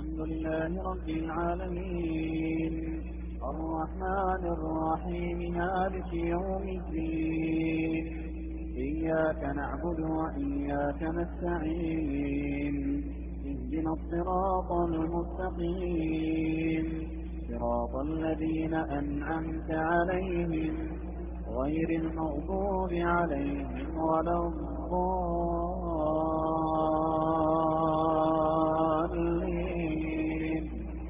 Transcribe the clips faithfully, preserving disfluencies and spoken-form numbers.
الحمد لله رب العالمين الرحمن الرحيم مالك يوم الدين إياك نعبد وإياك نستعين اهدنا الصراط المستقيم صراط الذين أنعمت عليهم غير المغضوب عليهم ولا الضالين.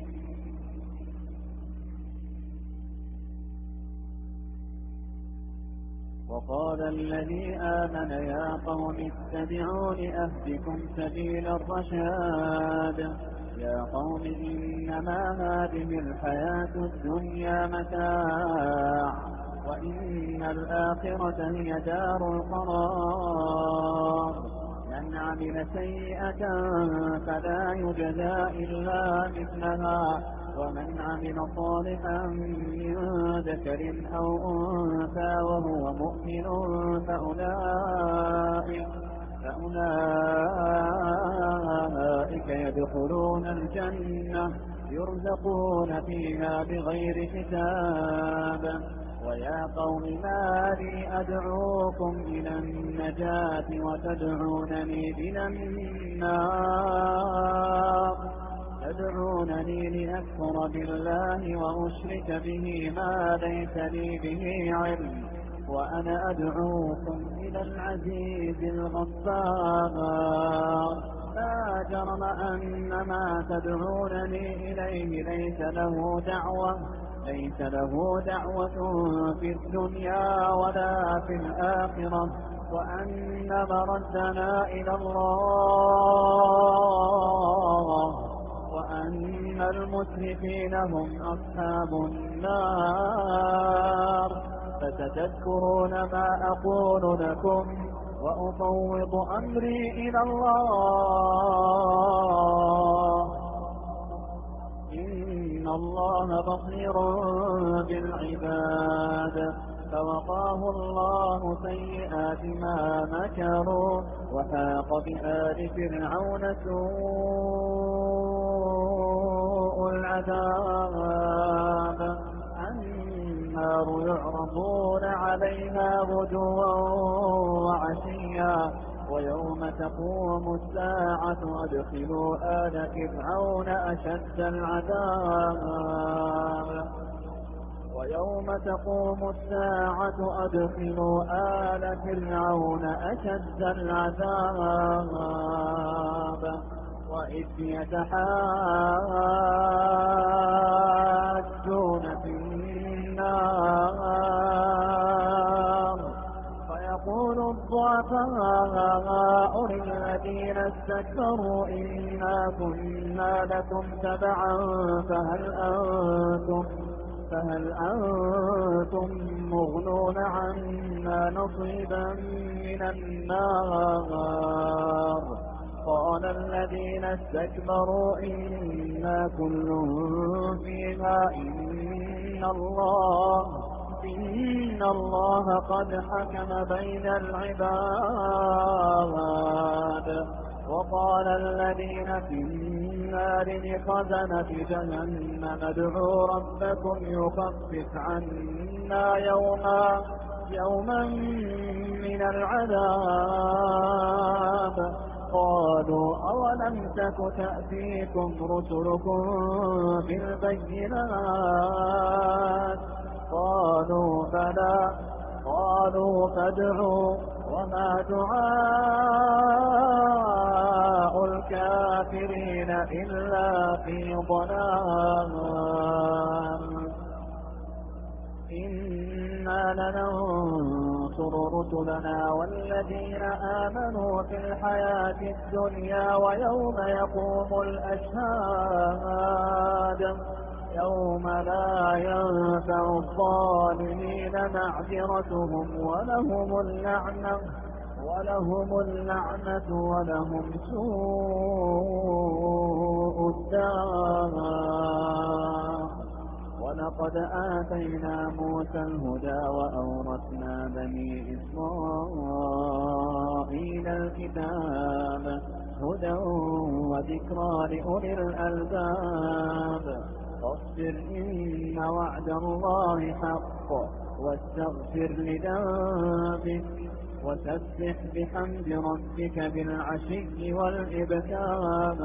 وقال الذي آمن يا قوم اتبعون أهدكم سبيل الرشاد يا قوم إنما هذه الحياة الدنيا متاع وإن الآخرة هي دار القرار من عمل سيئة فلا يجزى إلا مثلها ومن عمل صالحا من ذكر أو أنثى وهو مؤمن فأولئك, فأولئك يدخلون الجنة يرزقون فيها بغير حساب. ويا قوم ما لي أدعوكم إلى النجاة وتدعونني إلى النار تدعونني لأكفر بالله وأشرك به ما ليس لي به علم وأنا أدعوكم إلى العزيز الغفار لا جرم أن ما تدعونني إليه ليس له دعوة ليس له دعوة في الدنيا ولا في الآخرة وأن مردنا إلى الله وأن المسرفين هم أصحاب النار. فستذكرون ما أقول لكم وأفوض أمري إلى الله إن الله بصير بالعباد. فوقاه الله سيئات ما مكروا وحاق بآل فرعون سوء العذاب. النار يعرضون عليها غدوا وعشيا ويوم تقوم الساعة أدخلوا آل فرعون أشد العذاب ويوم تقوم الساعة أدخلوا آل فرعون أشد العذاب وإذ يتحاجون في النار فيقول الضعفاء للذين استكبروا إنا كنا لكم تبعا فهل أنتم فهل أنتم مغنون عنا نصيبا من النار قال الذين استكبروا إنا كل فيها إن الله إن الله قد حكم بين العباد. وقال الذين في النار لخزنة جهنم ادعوا ربكم يخفف عنا يوما يوما من العذاب قالوا أولم تك تأتيكم رسلكم بالبينات قالوا بلى قالوا فادعوا وما دعاء الكافرين إلا في ضلال. إنا لننصر رسلنا والذين آمنوا في الحياة الدنيا ويوم يقوم الأشهاد يوم لا ينفع الظالمين معذرتهم ولهم اللعنة ولهم اللعنة ولهم سوء الدار. ولقد آتينا موسى الهدى وأورثنا بني إسرائيل الكتاب هدى وذكرى لأولي الألباب فاصبر إن وعد الله حق واستغفر لذنبك وسبح بحمد ربك بالعشي والإبكار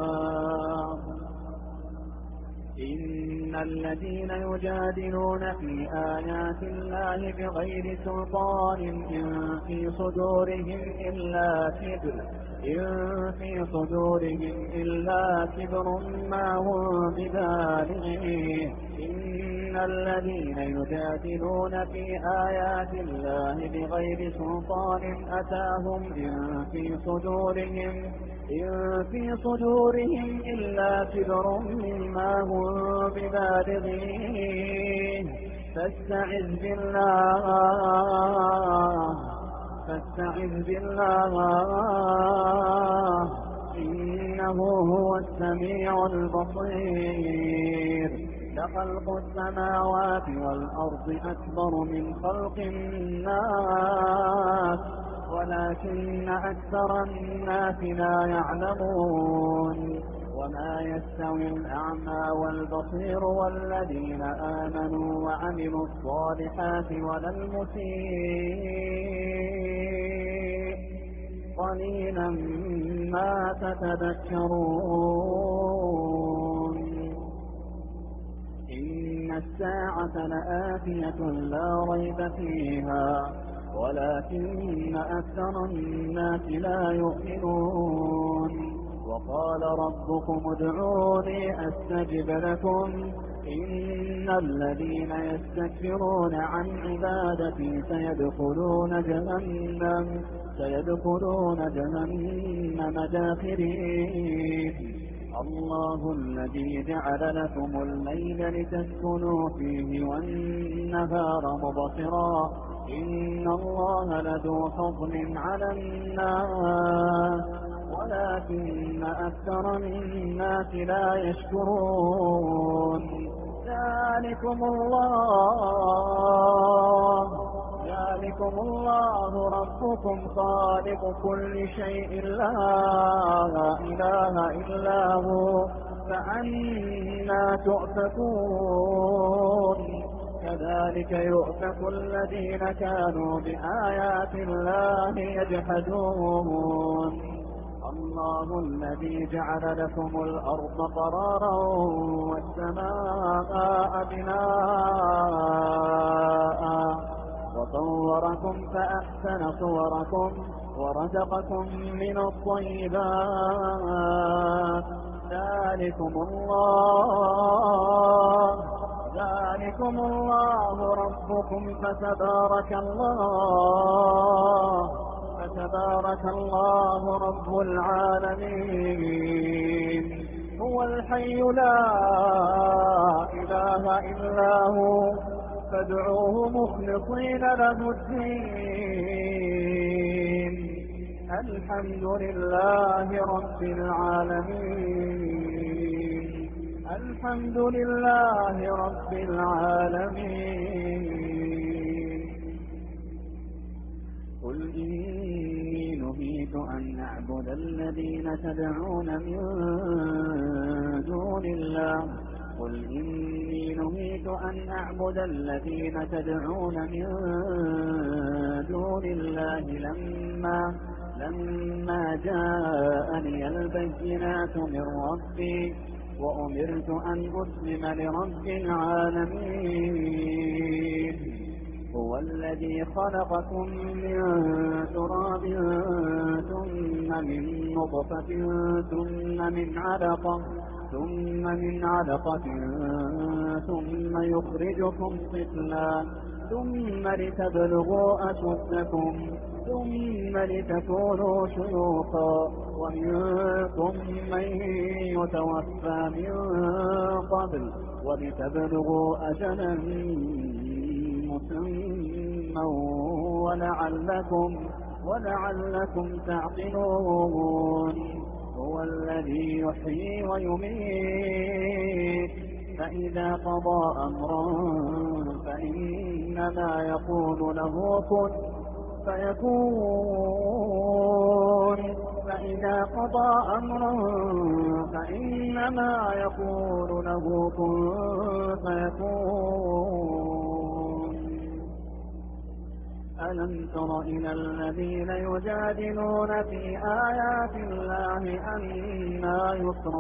إن الذين يجادلون في آيات الله بغير سلطان إن في صدورهم إلا كبر إن في صدورهم إلا كبر ما هم ببالغيه إن الذين يجادلون في آيات الله بغير سلطان أتاهم إن في صدورهم إن في صدورهم إلا كبر مما هم ببالغيه فاستعذ بالله فاستعذ بالله إنه هو السميع البصير لخلق السماوات والأرض أكبر من خلق الناس ولكن أكثر الناس لا يعلمون وما يستوي الأعمى والبصير والذين آمنوا وعملوا الصالحات ولا المسيء قليلا ما تتذكرون إن الساعة لآتية لا ريب فيها ولكن أكثر الناس لا يؤمنون وقال ربكم ادعوني أستجب لكم إن الذين يستكبرون عن عبادتي سيدخلون جهنم سيدخلون جهنم داخرين الله الذي جعل لكم الليل لتسكنوا فيه والنهار مبصرا إن الله لذو فضل على الناس ولكن أكثر الناس لا يشكرون ذلكم الله ذلكم الله ربكم خالق كل شيء لا إله إلا هو فأنى تؤفكون كذلك يؤفك الذين كانوا بآيات الله يجحدون الله الذي جعل لكم الأرض قرارا والسماء بناء وصوركم فأحسن صوركم ورزقكم من الطيبات ذلكم الله ذلكم الله ربكم فتبارك الله فتبارك الله رب العالمين هو الحي لا إله إلا هو فادعوه مخلصين له الدين الحمد لله رب العالمين الحمد لله رب العالمين قل إني نهيت أن أعبد الذين تدعون من دون الله قل إني نهيت أن أعبد الذين تدعون من دون الله لما لما جاءني البينات من ربي وأمرت أن أسلم لرب العالمين هو الذي خلقكم من تراب ثم من نطفة ثم من علقة ثم من علقة ثم يخرجكم طفلا ثم لتبلغوا أشدكم ثم لتكونوا شيوخا ومنكم من يتوفى من قبل ولتبلغوا أجلا مسمى ولعلكم ولعلكم تعقلون هو الذي يحيي ويميت فإذا قضى أمرا فإنما يقول له كن فيكون فإذا قضى أمرا فإنما يقول له كن فيكون. ألم تر إلى الذين يجادلون في آيات الله أنى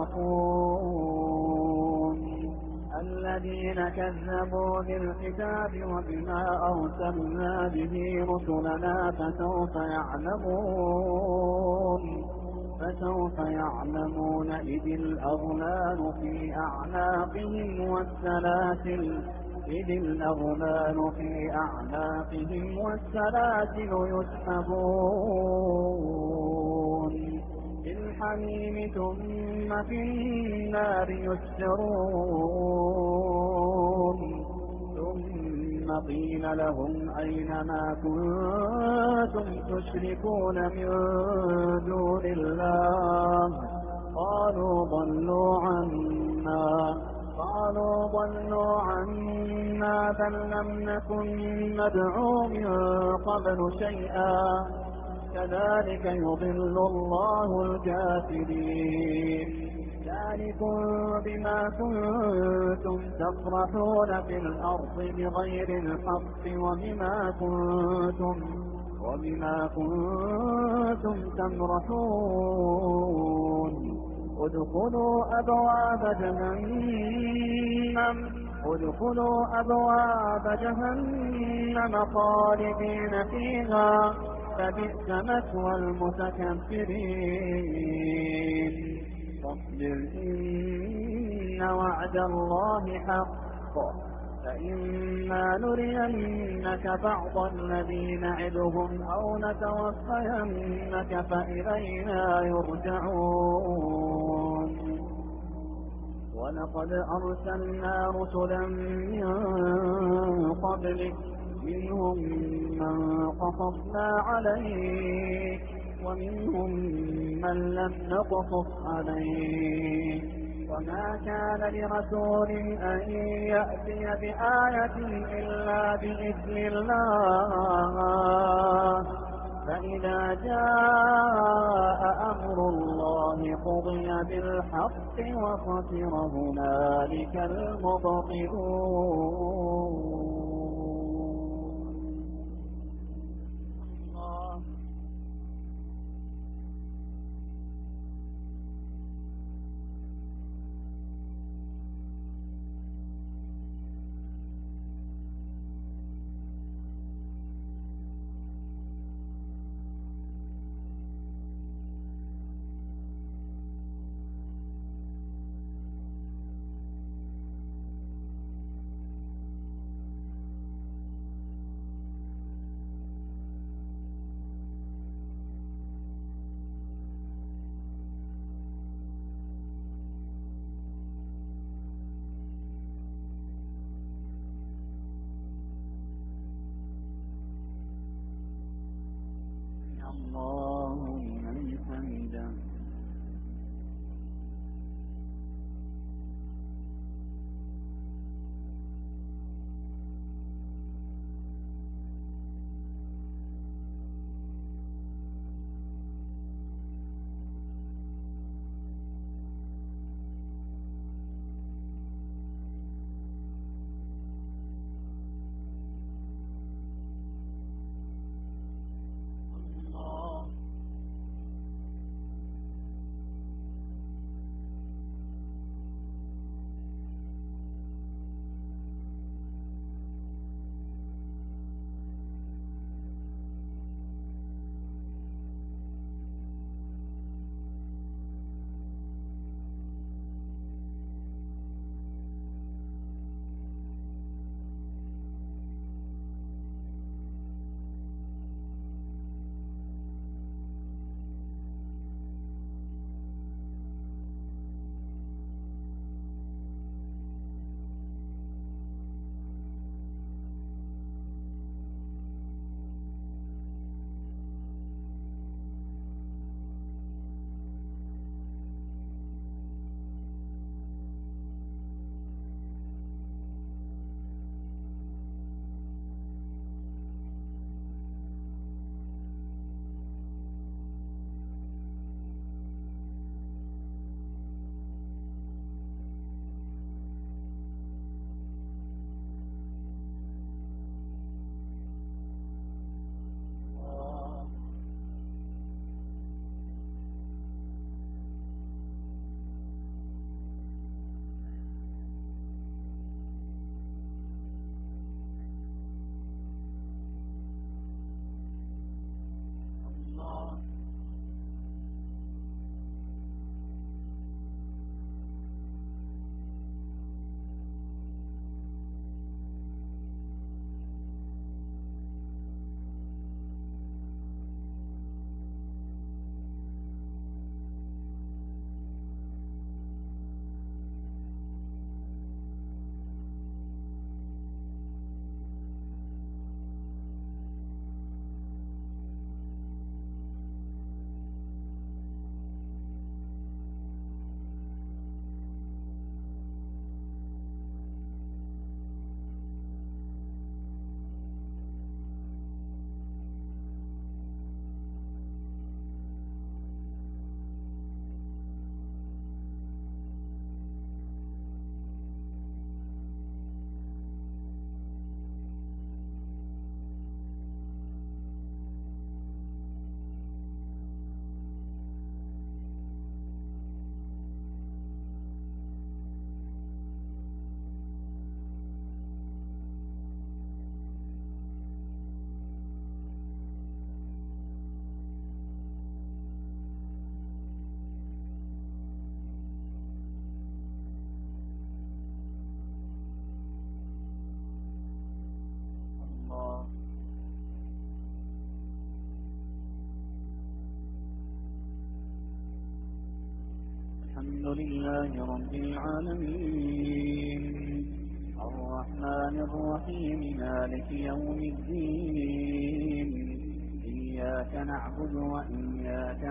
يصرفون الذين كذبوا بالكتاب وبما أرسلنا به رسلنا فسوف يعلمون فسوف يعلمون إذ الأغلال في أعناقهم والسلاسل إذ الأغلال في أعناقهم والسلاسل يسحبون في الحميم ثم في النار يسجرون ثم قيل لهم أين ما كنتم تشركون من دون الله قالوا ضلوا عنا قالوا ضلوا عنا بل لم نكن ندعو من قبل شيئا كذلك يضل الله الكافرين ذلكم بما كنتم تفرحون في الأرض بغير الحق وبما كنتم وبما كنتم تمرحون ادخلوا أبواب جهنم ادخلوا أبواب جهنم خالدين فيها فبئس مثوى المتكبرين فاصبر إن وعد الله حق فإما نرينك بعض الذي نعدهم أو نتوفينك فإلينا يرجعون ولقد أرسلنا رسلا من قبلك منهم من قصصنا عليك ومنهم من لم نقصص عليك وما كان لرسول أن يأتي بآية إلا بإذن الله فإذا جاء أمر الله قضي بالحق وخسر هنالك المبطلون. الحمد لله رب العالمين الرحمن الرحيم مالك يوم الدين إياك نعبد وإياك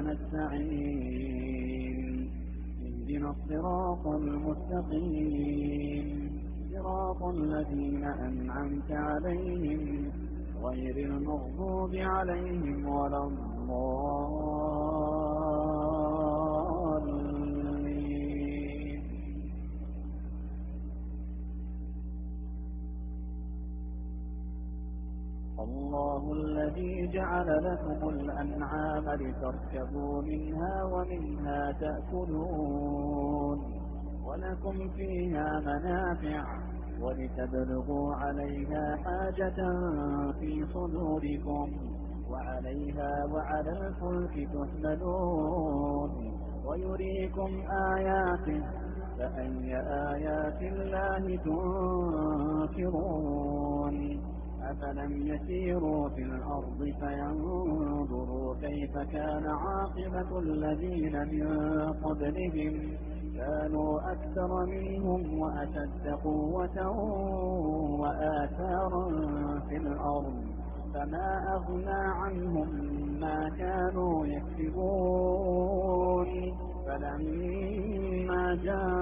نستعين اهدنا الصراط المستقيم صراط الذين أنعمت عليهم غير المغضوب عليهم ولا الضالين. الله الذي جعل لكم الأنعام لتركبوا منها ومنها تأكلون ولكم فيها منافع ولتبلغوا عليها حاجة في صدوركم وعليها وعلى الفلك تحملون ويريكم آياته فأي آيات الله تنكرون أفلم يسيروا في الأرض فينظروا كيف كان عاقبة الذين من قبلهم كانوا أكثر منهم وأشد قوة وآثارا في الأرض فما أغنى عنهم ما كانوا يكسبون فلما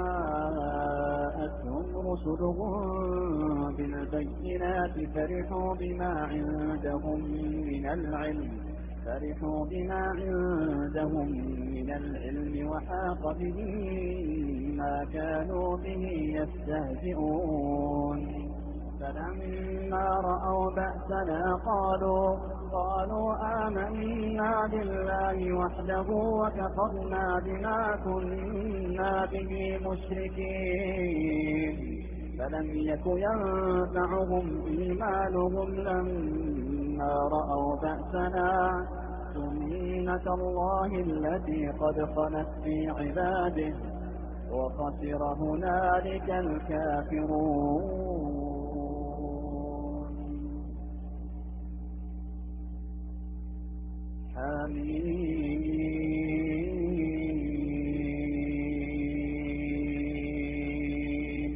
جاءتهم رسلهم بالبينات فرحوا بما عندهم من العلم فرحوا بما عندهم من العلم وحاق بهم ما كانوا به يستهزئون فلما رأوا بأسنا قالوا قالوا آمنا بالله وحده وكفرنا بما كنا به مشركين فلم يك ينفعهم إيمانهم لما رأوا بأسنا سنة الله التي قد خلت في عباده وخسر هنالك الكافرون. حميم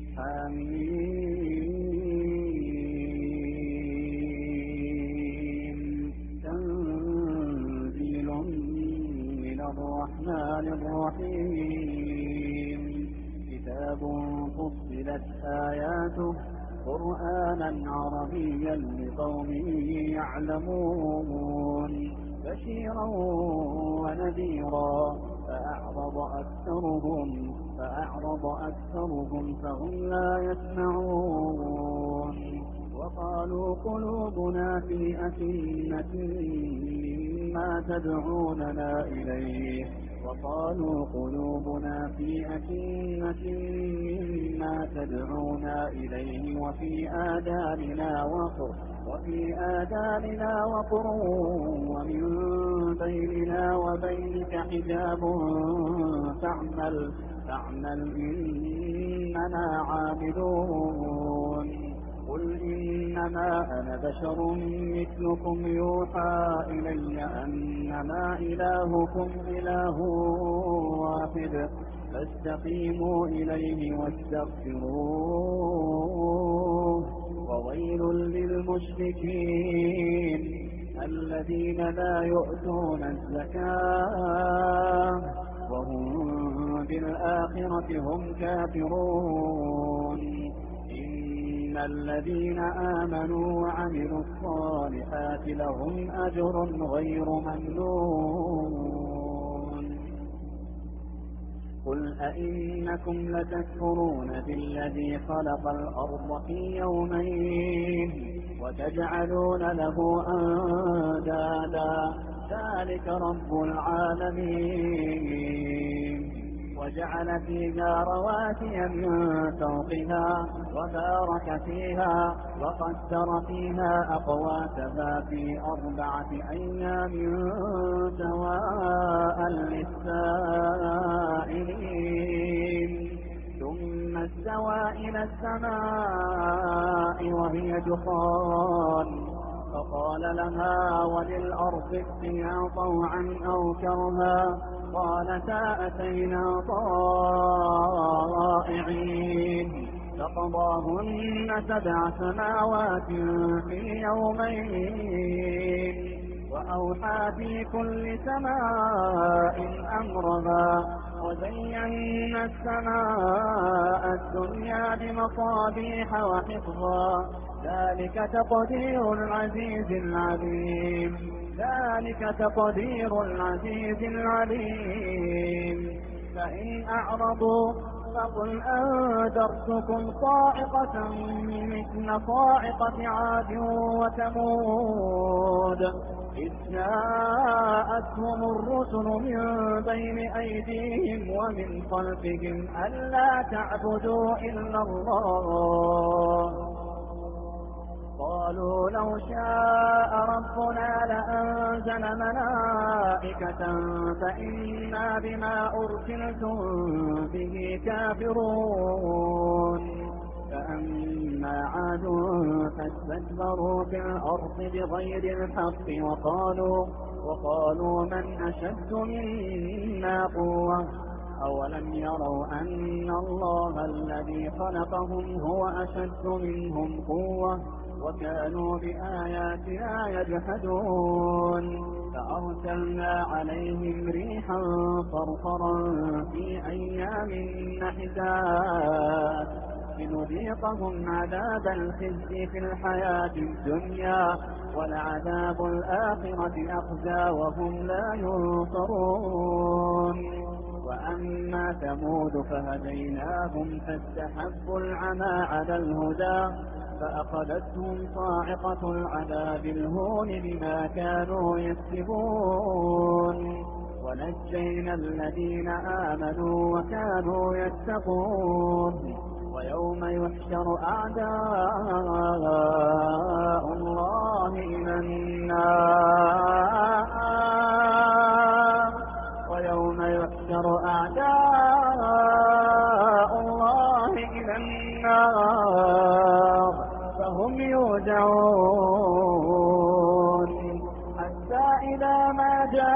حميم تنزيل من الرحمن الرحيم كتاب فصلت آياته قرآنا عربيا لقوم يعلمون بشيرا ونذيرا فأعرض أكثرهم فأعرض أكثرهم فهم لا يسمعون وقالوا قلوبنا في أكنة مما تدعوننا إليه وقالوا قلوبنا في أكنة مما تدعونا إليه وفي آذاننا وقر وفي آذاننا وقر ومن بيننا وبينك حجاب فاعمل فاعمل إننا عاملون قل إنما أنا بشر مثلكم يوحى إلي أنما إلهكم إله واحد فاستقيموا إليه واستغفروه وويل للمشركين الذين لا يؤتون الزكاة وهم بالآخرة هم كافرون إن الذين آمنوا وعملوا الصالحات لهم أجر غير ممنون قل أئنكم لتكفرون بالذي خلق الأرض في يومين وتجعلون له أندادا ذلك رب العالمين وجعل فيها رواسي من فوقها وبارك فيها وقدر فيها أقواتها في أربعة أيام سواء للسائلين ثم استوى إلى السماء وهي دخان فقال لها وللأرض ائتيا طوعا أو كرها قالتا أتينا طائعين فقضاهن سبع سماوات في يومين وأوحى في كل سماء أمرها وزينا السماء الدنيا بمصابيح وحفظا ذلك تقدير العزيز العليم ذلك تقدير العزيز العليم فإن أعرضوا فقل أنذرتكم صاعقة مثل صاعقة عاد وثمود إذ جاءتهم الرسل من بين أيديهم ومن خلفهم ألا تعبدوا إلا الله قالوا لو شاء ربنا لأنزل ملائكة فإنا بما أرسلتم به كافرون فأما عاد فاستكبروا في الأرض بغير الحق وقالوا, وقالوا من أشد منا قوة أولم يروا أن الله الذي خلقهم هو أشد منهم قوة وكانوا بآياتنا يجحدون فأرسلنا عليهم ريحا صرصرا في أيام نحسات لنذيقهم عذاب الخزي في الحياة الدنيا ولعذاب الآخرة أخزى وهم لا ينصرون وأما ثمود فهديناهم فاستحبوا العمى على الهدى فأخذتهم صاعقة العذاب الهون بما كانوا يكسبون ونجينا الذين آمنوا وكانوا يتقون ويوم يحشر أعداء الله إلى النار ويوم يحشر أعداء الله إلى النار فهم يوزعون حتى إذا ما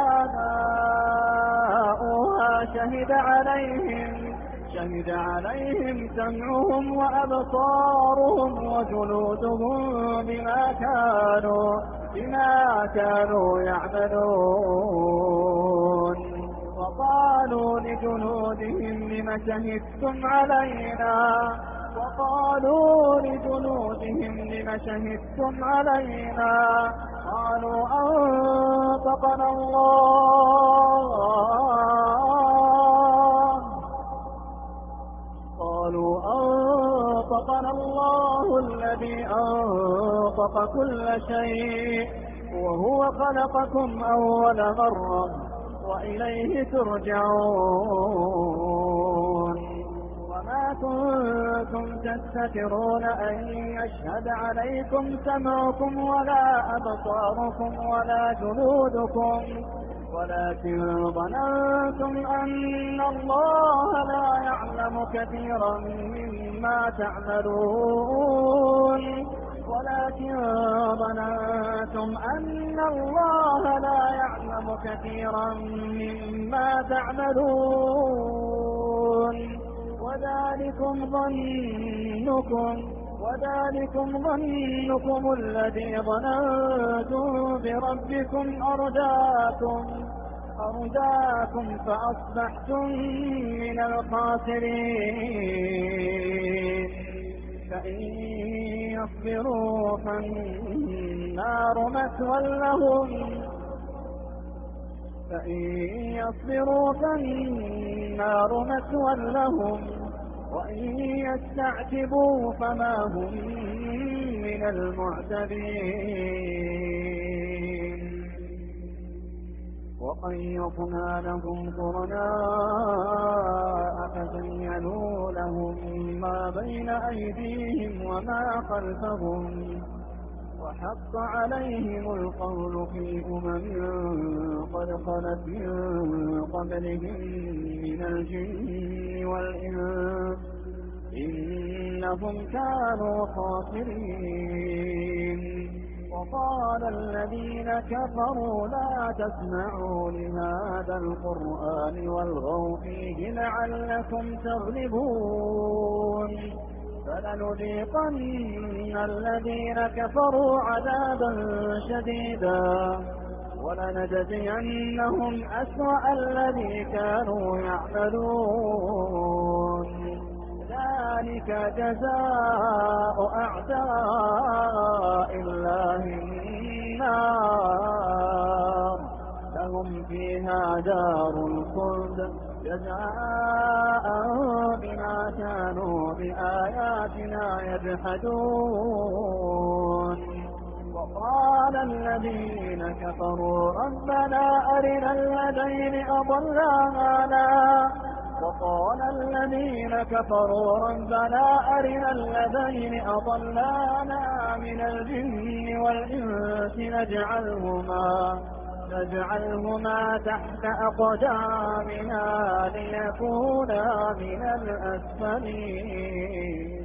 جاءوها شهد عليهم شهد عليهم سمعهم وأبصارهم وجلودهم بما كانوا بما كانوا يعملون وقالوا لجلودهم لم شهدتم علينا وقالوا لجلودهم لم شهدتم علينا قالوا أنطقنا الله قالوا أنطقنا الله الذي أنطق كل شيء وهو خلقكم أول مرة وإليه ترجعون وما كنتم تستترون أن يشهد عليكم سمعكم ولا أبصاركم ولا جلودكم ولكن ظننتم أن الله لا يعلم كثيرا مما تعملون ولكن ظننتم أن الله لا يعلم كثيرا مما تعملون وذلكم ظنكم وذلكم ظنكم الذي ظننتم بربكم أرداكم أرداكم فأصبحتم من الخاسرين فإن يصبروا فالنار مثوى لهم فإن يصبروا فالنار مثوى لهم وإن يستعتبوا فما هم من المعتبين وقيضنا لهم قرناء فزينوا لهم ما بين أيديهم وما خلفهم وحق عليهم القول في أمم قد خلت من قبلهم من الجن والإنس إنهم كانوا خاسرين وقال الذين كفروا لا تسمعوا لهذا القرآن والغوا فيه لعلكم تغلبون فلنذيقن الذين كفروا عذابا شديدا ولنجزينهم أسوأ الذي كانوا يعملون ذلك جزاء أعداء الله النار لهم فيها دار الخلد جزاء بما كانوا بآياتنا يجحدون وقال الذين كفروا ربنا أرنا الذين أضلانا وقال الذين كفروا ربنا أرنا الذين أضلانا من الجن والإنس نجعلهما نجعلهما تحت أقدامنا ليكونا من الأسفلين